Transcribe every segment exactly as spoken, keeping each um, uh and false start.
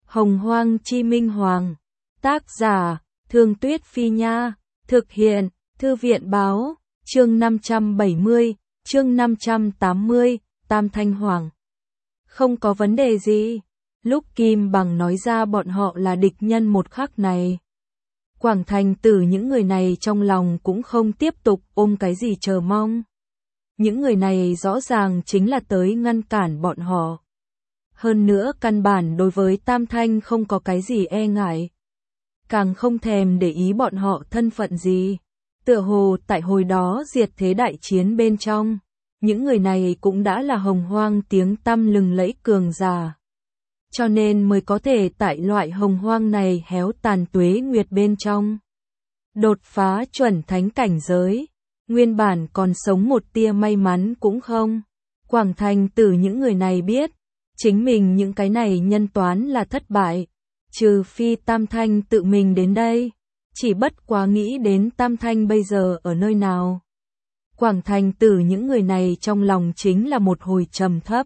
Hồng Hoang Chi Minh Hoàng. Tác giả, Thương Tuyết Phi Nha. Thực hiện, Thư viện Báo. Chương năm trăm bảy mươi, chương năm trăm tám mươi, Tam Thanh Hoàng. Không có vấn đề gì. Lúc Kim Bằng nói ra bọn họ là địch nhân một khắc này, Quảng Thành Tử những người này trong lòng cũng không tiếp tục ôm cái gì chờ mong. Những người này rõ ràng chính là tới ngăn cản bọn họ. Hơn nữa căn bản đối với Tam Thanh không có cái gì e ngại. Càng không thèm để ý bọn họ thân phận gì. Tựa hồ tại hồi đó diệt thế đại chiến bên trong, những người này cũng đã là hồng hoang tiếng tăm lừng lẫy cường giả. Cho nên mới có thể tại loại hồng hoang này héo tàn tuế nguyệt bên trong đột phá chuẩn thánh cảnh giới. Nguyên bản còn sống một tia may mắn cũng không. Quảng Thành Tử những người này biết, chính mình những cái này nhân toán là thất bại, trừ phi Tam Thanh tự mình đến đây. Chỉ bất quá nghĩ đến Tam Thanh bây giờ ở nơi nào. Quảng Thành Tử những người này trong lòng chính là một hồi trầm thấp.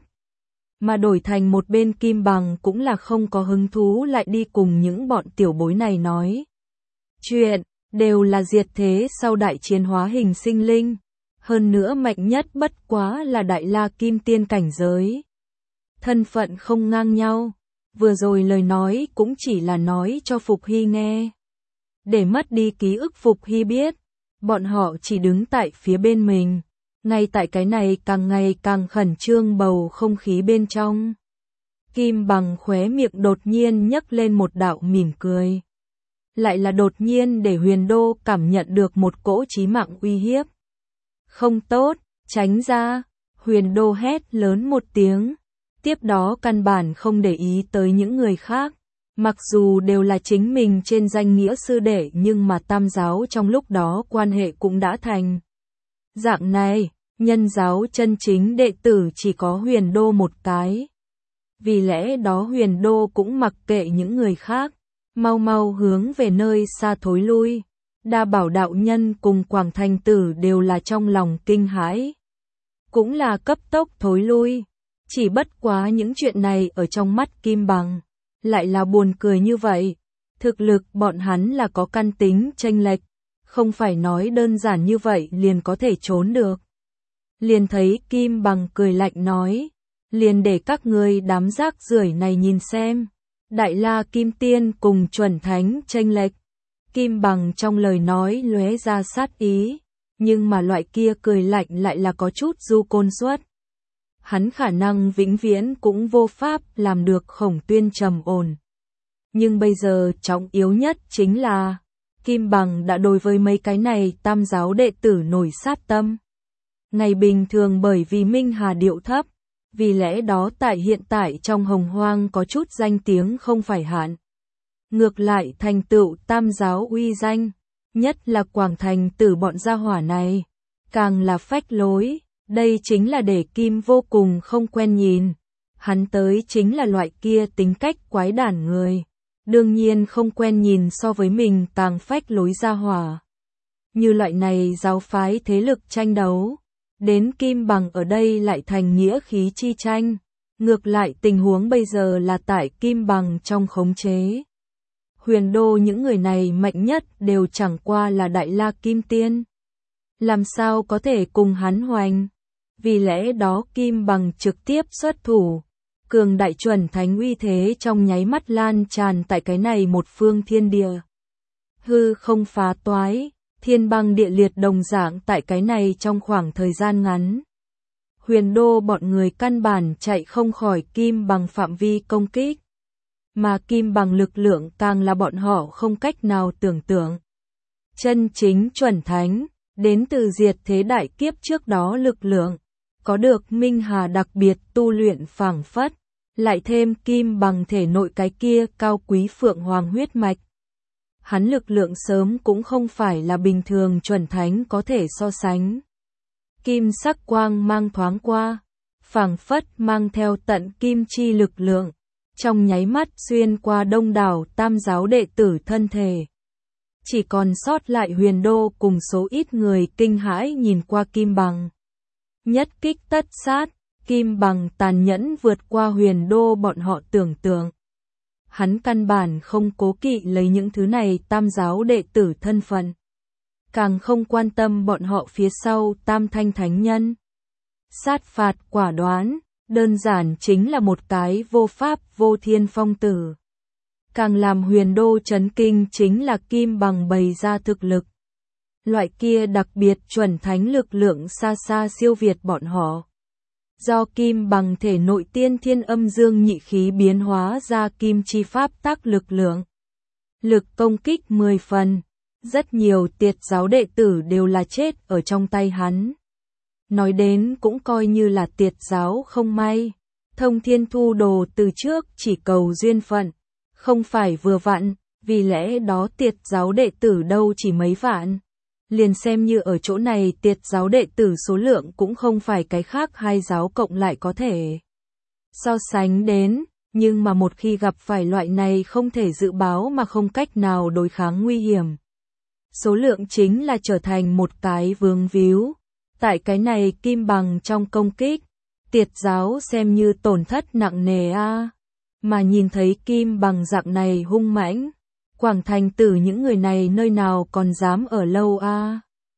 Mà đổi thành một bên Kim Bằng cũng là không có hứng thú lại đi cùng những bọn tiểu bối này nói chuyện, đều là diệt thế sau đại chiến hóa hình sinh linh. Hơn nữa mạnh nhất bất quá là đại la kim tiên cảnh giới. Thân phận không ngang nhau. Vừa rồi lời nói cũng chỉ là nói cho Phục Hy nghe. Để mất đi ký ức Phục Hy biết, bọn họ chỉ đứng tại phía bên mình. Ngay tại cái này càng ngày càng khẩn trương bầu không khí bên trong, Kim Bằng khóe miệng đột nhiên nhấc lên một đạo mỉm cười. Lại là đột nhiên để Huyền Đô cảm nhận được một cỗ chí mạng uy hiếp. Không tốt, tránh ra, Huyền Đô hét lớn một tiếng. Tiếp đó căn bản không để ý tới những người khác. Mặc dù đều là chính mình trên danh nghĩa sư đệ nhưng mà tam giáo trong lúc đó quan hệ cũng đã thành dạng này. Nhân giáo chân chính đệ tử chỉ có Huyền Đô một cái. Vì lẽ đó Huyền Đô cũng mặc kệ những người khác, mau mau hướng về nơi xa thối lui. Đa Bảo đạo nhân cùng Quảng Thành Tử đều là trong lòng kinh hãi, cũng là cấp tốc thối lui. Chỉ bất quá những chuyện này ở trong mắt Kim Bằng lại là buồn cười như vậy. Thực lực bọn hắn là có căn tính chênh lệch, không phải nói đơn giản như vậy liền có thể trốn được. Liền thấy Kim Bằng cười lạnh nói, liền để các ngươi đám rác rưởi này nhìn xem, đại la kim tiên cùng chuẩn thánh chênh lệch. Kim Bằng trong lời nói lóe ra sát ý, nhưng mà loại kia cười lạnh lại là có chút du côn suất. Hắn khả năng vĩnh viễn cũng vô pháp làm được Khổng Tuyên trầm ổn. Nhưng bây giờ trọng yếu nhất chính là, Kim Bằng đã đối với mấy cái này tam giáo đệ tử nổi sát tâm. Ngày bình thường bởi vì Minh Hà điệu thấp, vì lẽ đó tại hiện tại trong hồng hoang có chút danh tiếng không phải hạn. Ngược lại thành tựu tam giáo uy danh, nhất là Quảng Thành Tử bọn gia hỏa này, càng là phách lối. Đây chính là để Kim vô cùng không quen nhìn. Hắn tới chính là loại kia tính cách quái đản người. Đương nhiên không quen nhìn so với mình càng phách lối gia hỏa. Như loại này giáo phái thế lực tranh đấu. Đến Kim Bằng ở đây lại thành nghĩa khí chi tranh. Ngược lại tình huống bây giờ là tại Kim Bằng trong khống chế. Huyền Đô những người này mạnh nhất đều chẳng qua là đại la kim tiên. Làm sao có thể cùng hắn hoành? Vì lẽ đó Kim Bằng trực tiếp xuất thủ. Cường đại chuẩn thánh uy thế trong nháy mắt lan tràn tại cái này một phương thiên địa. Hư không phá toái, thiên băng địa liệt đồng dạng tại cái này trong khoảng thời gian ngắn. Huyền Đô bọn người căn bản chạy không khỏi Kim Bằng phạm vi công kích. Mà Kim Bằng lực lượng càng là bọn họ không cách nào tưởng tượng. Chân chính chuẩn thánh, đến từ diệt thế đại kiếp trước đó lực lượng. Có được Minh Hà đặc biệt tu luyện phảng phất, lại thêm Kim Bằng thể nội cái kia cao quý phượng hoàng huyết mạch. Hắn lực lượng sớm cũng không phải là bình thường chuẩn thánh có thể so sánh. Kim sắc quang mang thoáng qua, phảng phất mang theo tận kim chi lực lượng, trong nháy mắt xuyên qua đông đảo tam giáo đệ tử thân thể. Chỉ còn sót lại Huyền Đô cùng số ít người kinh hãi nhìn qua Kim Bằng. Nhất kích tất sát, Kim Bằng tàn nhẫn vượt qua Huyền Đô bọn họ tưởng tượng. hắn căn bản không cố kỵ lấy những thứ này tam giáo đệ tử thân phận. Càng không quan tâm bọn họ phía sau tam thanh thánh nhân. Sát phạt quả đoán, đơn giản chính là một cái vô pháp vô thiên phong tử. Càng làm Huyền Đô chấn kinh chính là Kim Bằng bày ra thực lực. Loại kia đặc biệt chuẩn thánh lực lượng xa xa siêu việt bọn họ. Do Kim Bằng thể nội tiên thiên âm dương nhị khí biến hóa ra kim chi pháp tác lực lượng. Lực công kích mười phần, rất nhiều tiệt giáo đệ tử đều là chết ở trong tay hắn. Nói đến cũng coi như là tiệt giáo không may. Thông Thiên Thu Đồ từ trước chỉ cầu duyên phận, không phải vừa vặn, vì lẽ đó tiệt giáo đệ tử đâu chỉ mấy vạn. Liền xem như ở chỗ này tiệt giáo đệ tử số lượng cũng không phải cái khác hai giáo cộng lại có thể so sánh đến, nhưng mà một khi gặp phải loại này không thể dự báo mà không cách nào đối kháng nguy hiểm. Số lượng chính là trở thành một cái vướng víu. Tại cái này Kim Bằng trong công kích, tiệt giáo xem như tổn thất nặng nề a. Mà nhìn thấy Kim Bằng dạng này hung mãnh, Quảng Thành Tử những người này nơi nào còn dám ở lâu a.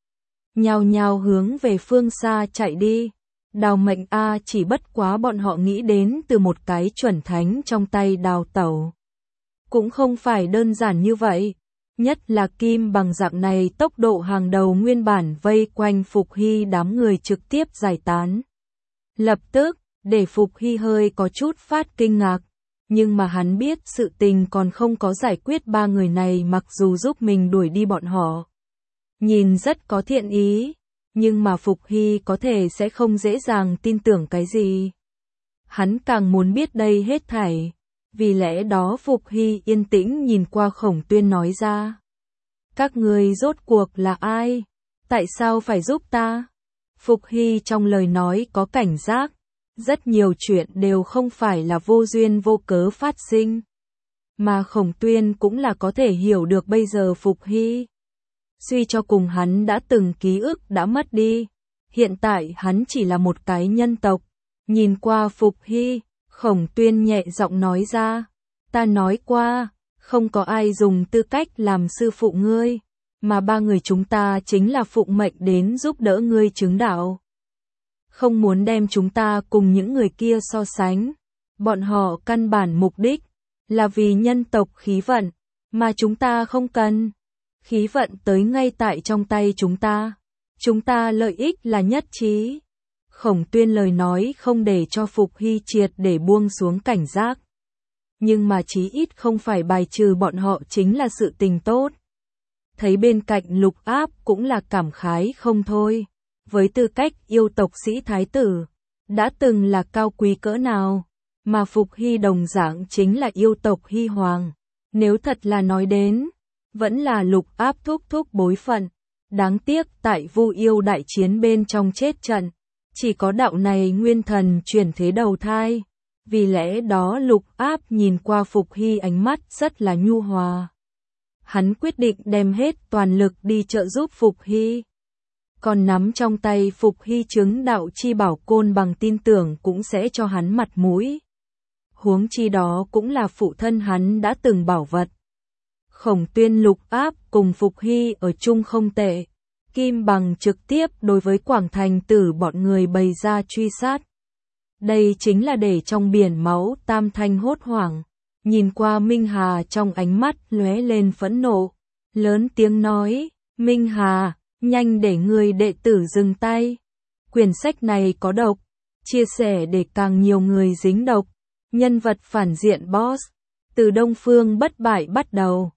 Nhao nhao hướng về phương xa chạy đi. Đào Mệnh a chỉ bất quá bọn họ nghĩ đến từ một cái chuẩn thánh trong tay đào tẩu. Cũng không phải đơn giản như vậy. Nhất là Kim Bằng dạng này tốc độ hàng đầu nguyên bản vây quanh Phục Hy đám người trực tiếp giải tán. Lập tức, để Phục Hy hơi có chút phát kinh ngạc. Nhưng mà hắn biết sự tình còn không có giải quyết ba người này mặc dù giúp mình đuổi đi bọn họ. Nhìn rất có thiện ý, nhưng mà Phục Hy có thể sẽ không dễ dàng tin tưởng cái gì. Hắn càng muốn biết đây hết thảy. Vì lẽ đó Phục Hy yên tĩnh nhìn qua Khổng Tuyên nói ra. Các người rốt cuộc là ai? Tại sao phải giúp ta? Phục Hy trong lời nói có cảnh giác. Rất nhiều chuyện đều không phải là vô duyên vô cớ phát sinh. Mà Khổng Tuyên cũng là có thể hiểu được bây giờ Phục Hy. Suy cho cùng hắn đã từng ký ức đã mất đi. Hiện tại hắn chỉ là một cái nhân tộc. Nhìn qua Phục Hy, Khổng Tuyên nhẹ giọng nói ra. Ta nói qua, không có ai dùng tư cách làm sư phụ ngươi. Mà ba người chúng ta chính là phụng mệnh đến giúp đỡ ngươi chứng đạo. Không muốn đem chúng ta cùng những người kia so sánh. Bọn họ căn bản mục đích là vì nhân tộc khí vận, mà chúng ta không cần. Khí vận tới ngay tại trong tay chúng ta. Chúng ta lợi ích là nhất trí. Khổng Tuyên lời nói không để cho Phục Hy triệt để buông xuống cảnh giác. Nhưng mà chí ít không phải bài trừ bọn họ chính là sự tình tốt. Thấy bên cạnh Lục Áp cũng là cảm khái không thôi. Với tư cách yêu tộc sĩ thái tử, đã từng là cao quý cỡ nào, mà Phục Hy đồng dạng chính là yêu tộc Hy Hoàng. Nếu thật là nói đến, vẫn là Lục Áp thúc thúc bối phận. Đáng tiếc tại Vu Yêu đại chiến bên trong chết trận, chỉ có đạo này nguyên thần chuyển thế đầu thai. Vì lẽ đó Lục Áp nhìn qua Phục Hy ánh mắt rất là nhu hòa. Hắn quyết định đem hết toàn lực đi trợ giúp Phục Hy. Còn nắm trong tay Phục Hy chứng đạo chi bảo côn bằng tin tưởng cũng sẽ cho hắn mặt mũi. Huống chi đó cũng là phụ thân hắn đã từng bảo vật. Khổng Tuyên Lục Áp cùng Phục Hy ở chung không tệ. Kim Bằng trực tiếp đối với Quảng Thành Tử bọn người bày ra truy sát. Đây chính là để trong biển máu tam thanh hốt hoảng. Nhìn qua Minh Hà trong ánh mắt lóe lên phẫn nộ. Lớn tiếng nói, Minh Hà, nhanh để người đệ tử dừng tay. Quyển sách này có độc. Chia sẻ để càng nhiều người dính độc. Nhân vật phản diện boss. Từ Đông Phương bất bại bắt đầu.